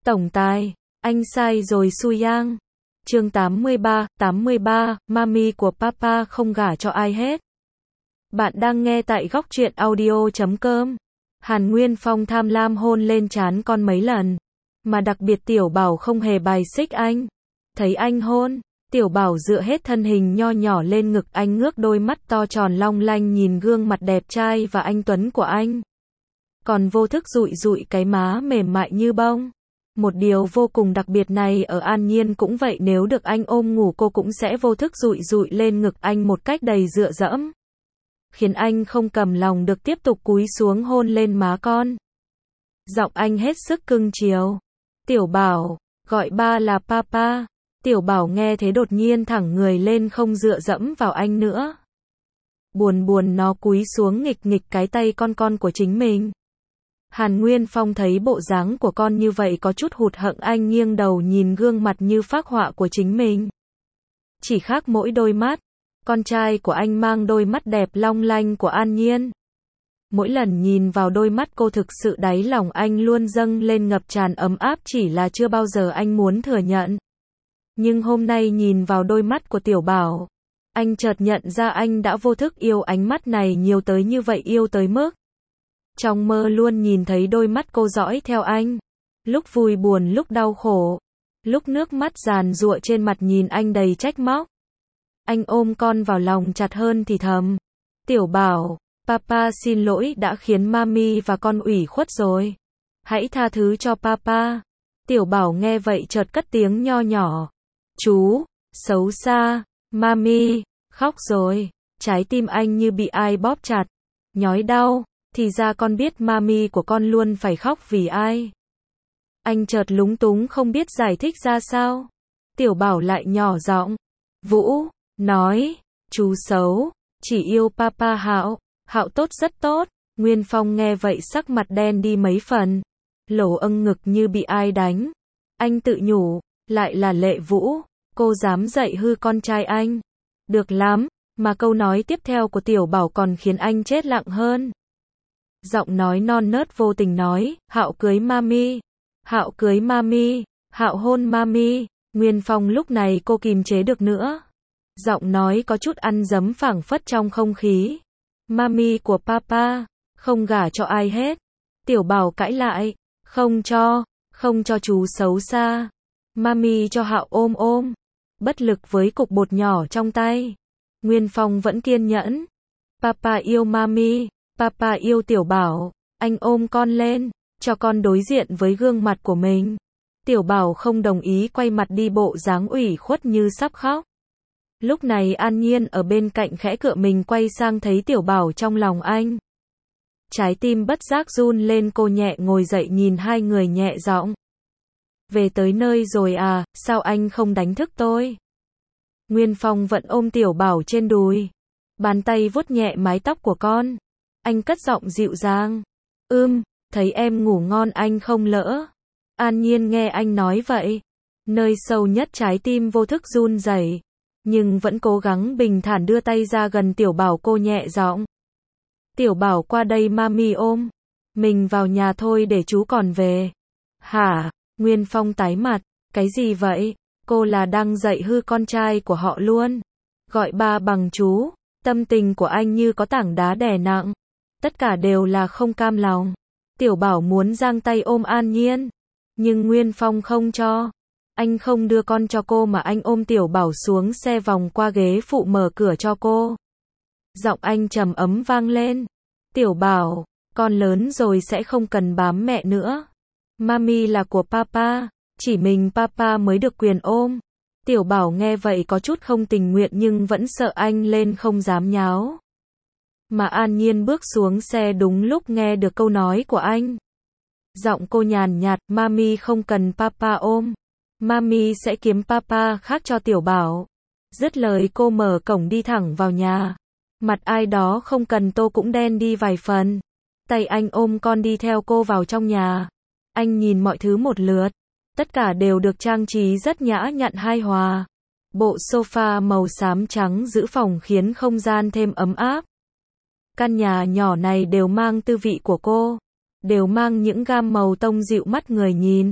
Tổng tài, anh sai rồi Su Yang. Chương 83, Mami của Papa không gả cho ai hết. Bạn đang nghe tại góc truyện audio.com. Hàn Nguyên Phong tham lam hôn lên trán con mấy lần, mà đặc biệt Tiểu Bảo không hề bài xích anh. Thấy anh hôn, Tiểu Bảo dựa hết thân hình nho nhỏ lên ngực anh, ngước đôi mắt to tròn long lanh nhìn gương mặt đẹp trai và anh tuấn của anh. Còn vô thức dụi dụi cái má mềm mại như bông. Một điều vô cùng đặc biệt này ở An Nhiên cũng vậy, nếu được anh ôm ngủ cô cũng sẽ vô thức dụi dụi lên ngực anh một cách đầy dựa dẫm, khiến anh không cầm lòng được tiếp tục cúi xuống hôn lên má con. Giọng anh hết sức cưng chiều. Tiểu Bảo, gọi ba là Papa. Tiểu Bảo nghe thế đột nhiên thẳng người lên, không dựa dẫm vào anh nữa. Buồn buồn nó cúi xuống nghịch nghịch cái tay con của chính mình. Hàn Nguyên Phong thấy bộ dáng của con như vậy có chút hụt hẫng, anh nghiêng đầu nhìn gương mặt như phác họa của chính mình. Chỉ khác mỗi đôi mắt, con trai của anh mang đôi mắt đẹp long lanh của An Nhiên. Mỗi lần nhìn vào đôi mắt cô, thực sự đáy lòng anh luôn dâng lên ngập tràn ấm áp, chỉ là chưa bao giờ anh muốn thừa nhận. Nhưng hôm nay nhìn vào đôi mắt của Tiểu Bảo, anh chợt nhận ra anh đã vô thức yêu ánh mắt này nhiều tới như vậy, yêu tới mức trong mơ luôn nhìn thấy đôi mắt cô dõi theo anh. Lúc vui buồn, lúc đau khổ, lúc nước mắt giàn giụa trên mặt nhìn anh đầy trách móc. Anh ôm con vào lòng chặt hơn thì thầm. Tiểu Bảo, Papa xin lỗi đã khiến Mami và con ủy khuất rồi. Hãy tha thứ cho Papa. Tiểu Bảo nghe vậy chợt cất tiếng nho nhỏ. Chú, xấu xa, Mami, khóc rồi. Trái tim anh như bị ai bóp chặt, nhói đau. Thì ra con biết Mami của con luôn phải khóc vì ai. Anh chợt lúng túng không biết giải thích ra sao. Tiểu Bảo lại nhỏ giọng. Vũ, nói, chú xấu, chỉ yêu Papa Hạo, Hạo tốt rất tốt. Nguyên Phong nghe vậy sắc mặt đen đi mấy phần. Lỗ âng ngực như bị ai đánh. Anh tự nhủ, lại là Lệ Vũ, cô dám dạy hư con trai anh. Được lắm, mà câu nói tiếp theo của Tiểu Bảo còn khiến anh chết lặng hơn. Giọng nói non nớt vô tình nói, Hạo cưới Mami, Hạo cưới Mami, Hạo hôn Mami. Nguyên Phong lúc này cô kìm chế được nữa. Giọng nói có chút ăn dấm phảng phất trong không khí. Mami của Papa, không gả cho ai hết. Tiểu Bảo cãi lại, không cho chú xấu xa. Mami cho Hạo ôm ôm. Bất lực với cục bột nhỏ trong tay, Nguyên Phong vẫn kiên nhẫn. Papa yêu Mami, Papa yêu Tiểu Bảo, anh ôm con lên, cho con đối diện với gương mặt của mình. Tiểu Bảo không đồng ý, quay mặt đi bộ dáng ủy khuất như sắp khóc. Lúc này An Nhiên ở bên cạnh khẽ cựa mình quay sang thấy Tiểu Bảo trong lòng anh. Trái tim bất giác run lên, cô nhẹ ngồi dậy nhìn hai người nhẹ giọng. Về tới nơi rồi à, sao anh không đánh thức tôi? Nguyên Phong vẫn ôm Tiểu Bảo trên đùi, bàn tay vuốt nhẹ mái tóc của con. Anh cất giọng dịu dàng. Thấy em ngủ ngon anh không lỡ. An Nhiên nghe anh nói vậy, nơi sâu nhất trái tim vô thức run rẩy, nhưng vẫn cố gắng bình thản đưa tay ra gần Tiểu Bảo, cô nhẹ giọng. Tiểu Bảo qua đây Mami ôm. Mình vào nhà thôi để chú còn về. Hả? Nguyên Phong tái mặt. Cái gì vậy? Cô là đang dạy hư con trai của họ luôn. Gọi ba bằng chú. Tâm tình của anh như có tảng đá đè nặng. Tất cả đều là không cam lòng. Tiểu Bảo muốn giang tay ôm An Nhiên, nhưng Nguyên Phong không cho. Anh không đưa con cho cô mà anh ôm Tiểu Bảo xuống xe, vòng qua ghế phụ mở cửa cho cô. Giọng anh trầm ấm vang lên. Tiểu Bảo, con lớn rồi sẽ không cần bám mẹ nữa. Mami là của Papa, chỉ mình Papa mới được quyền ôm. Tiểu Bảo nghe vậy có chút không tình nguyện nhưng vẫn sợ anh lên không dám nháo. Mà An Nhiên bước xuống xe đúng lúc nghe được câu nói của anh. Giọng cô nhàn nhạt, Mami không cần Papa ôm. Mami sẽ kiếm Papa khác cho Tiểu Bảo. Dứt lời cô mở cổng đi thẳng vào nhà. Mặt ai đó không cần tô cũng đen đi vài phần. Tay anh ôm con đi theo cô vào trong nhà. Anh nhìn mọi thứ một lượt. Tất cả đều được trang trí rất nhã nhặn hài hòa. Bộ sofa màu xám trắng giữ phòng khiến không gian thêm ấm áp. Căn nhà nhỏ này đều mang tư vị của cô. Đều mang những gam màu tông dịu mắt người nhìn.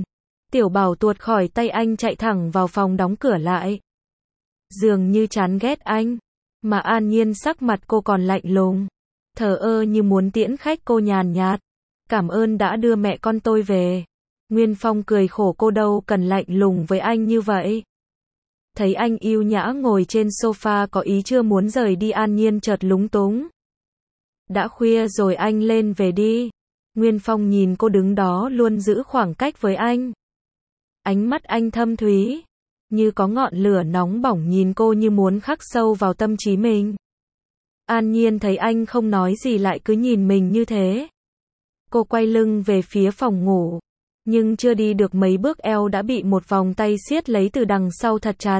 Tiểu Bảo tuột khỏi tay anh chạy thẳng vào phòng đóng cửa lại. Dường như chán ghét anh, mà An Nhiên sắc mặt cô còn lạnh lùng, thờ ơ như muốn tiễn khách. Cô nhàn nhạt, cảm ơn đã đưa mẹ con tôi về. Nguyên Phong cười khổ, cô đâu cần lạnh lùng với anh như vậy. Thấy anh yêu nhã ngồi trên sofa có ý chưa muốn rời đi, An Nhiên chợt lúng túng. Đã khuya rồi, anh lên về đi. Nguyên Phong nhìn cô đứng đó luôn giữ khoảng cách với anh. Ánh mắt anh thâm thúy, như có ngọn lửa nóng bỏng nhìn cô như muốn khắc sâu vào tâm trí mình. An Nhiên thấy anh không nói gì lại cứ nhìn mình như thế. Cô quay lưng về phía phòng ngủ, nhưng chưa đi được mấy bước eo đã bị một vòng tay siết lấy từ đằng sau thật chặt.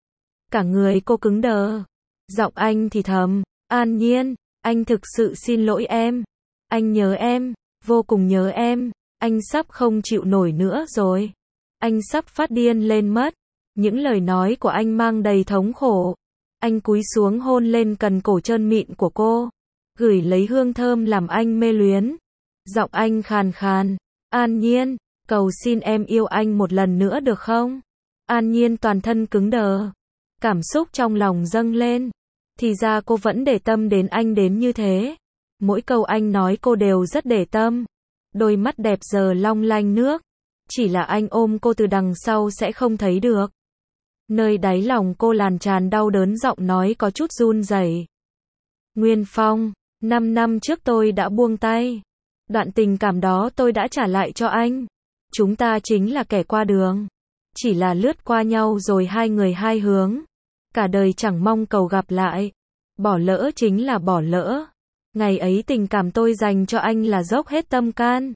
Cả người cô cứng đờ. Giọng anh thì thầm, An Nhiên, anh thực sự xin lỗi em. Anh nhớ em, vô cùng nhớ em. Anh sắp không chịu nổi nữa rồi. Anh sắp phát điên lên mất. Những lời nói của anh mang đầy thống khổ. Anh cúi xuống hôn lên cần cổ trơn mịn của cô, gửi lấy hương thơm làm anh mê luyến. Giọng anh khàn khàn, An Nhiên, cầu xin em yêu anh một lần nữa được không? An Nhiên toàn thân cứng đờ, cảm xúc trong lòng dâng lên. Thì ra cô vẫn để tâm đến anh đến như thế. Mỗi câu anh nói cô đều rất để tâm. Đôi mắt đẹp giờ long lanh nước. Chỉ là anh ôm cô từ đằng sau sẽ không thấy được. Nơi đáy lòng cô lan tràn đau đớn, giọng nói có chút run rẩy. Nguyên Phong, 5 năm trước tôi đã buông tay. Đoạn tình cảm đó tôi đã trả lại cho anh. Chúng ta chính là kẻ qua đường. Chỉ là lướt qua nhau rồi hai người hai hướng. Cả đời chẳng mong cầu gặp lại. Bỏ lỡ chính là bỏ lỡ. Ngày ấy tình cảm tôi dành cho anh là dốc hết tâm can.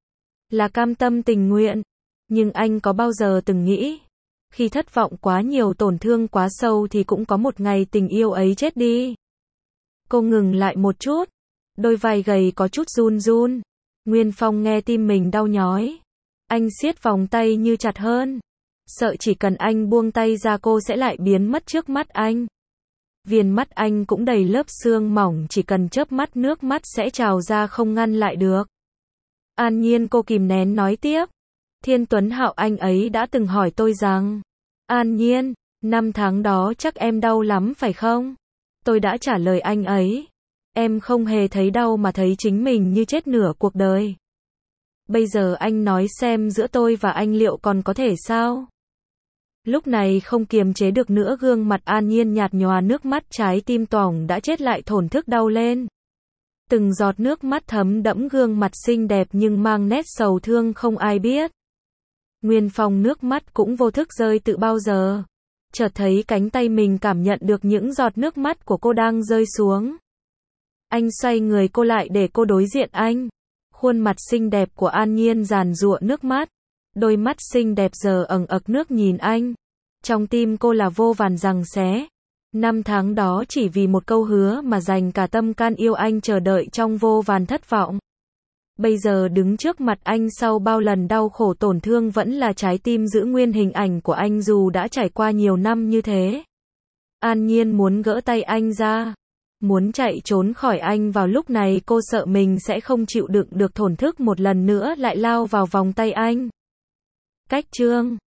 Là cam tâm tình nguyện. Nhưng anh có bao giờ từng nghĩ, khi thất vọng quá nhiều, tổn thương quá sâu thì cũng có một ngày tình yêu ấy chết đi. Cô ngừng lại một chút. Đôi vai gầy có chút run run. Nguyên Phong nghe tim mình đau nhói. Anh siết vòng tay như chặt hơn. Sợ chỉ cần anh buông tay ra cô sẽ lại biến mất trước mắt anh. Viền mắt anh cũng đầy lớp sương mỏng, chỉ cần chớp mắt nước mắt sẽ trào ra không ngăn lại được. An Nhiên, cô kìm nén nói tiếp. Thiên Tuấn Hạo anh ấy đã từng hỏi tôi rằng, An Nhiên, 5 tháng đó chắc em đau lắm phải không? Tôi đã trả lời anh ấy, em không hề thấy đau mà thấy chính mình như chết nửa cuộc đời. Bây giờ anh nói xem giữa tôi và anh liệu còn có thể sao? Lúc này không kiềm chế được nữa, gương mặt An Nhiên nhạt nhòa nước mắt, trái tim toỏng đã chết lại thổn thức đau lên. Từng giọt nước mắt thấm đẫm gương mặt xinh đẹp nhưng mang nét sầu thương không ai biết. Nguyên Phong nước mắt cũng vô thức rơi từ bao giờ. Chợt thấy cánh tay mình cảm nhận được những giọt nước mắt của cô đang rơi xuống. Anh xoay người cô lại để cô đối diện anh. Khuôn mặt xinh đẹp của An Nhiên giàn giụa nước mắt. Đôi mắt xinh đẹp giờ ẩn ực nước nhìn anh. Trong tim cô là vô vàn giằng xé. 5 tháng đó chỉ vì một câu hứa mà dành cả tâm can yêu anh, chờ đợi trong vô vàn thất vọng. Bây giờ đứng trước mặt anh sau bao lần đau khổ tổn thương vẫn là trái tim giữ nguyên hình ảnh của anh dù đã trải qua nhiều năm như thế. An Nhiên muốn gỡ tay anh ra, muốn chạy trốn khỏi anh. Vào lúc này cô sợ mình sẽ không chịu đựng được thổn thức một lần nữa lại lao vào vòng tay anh. Cách chương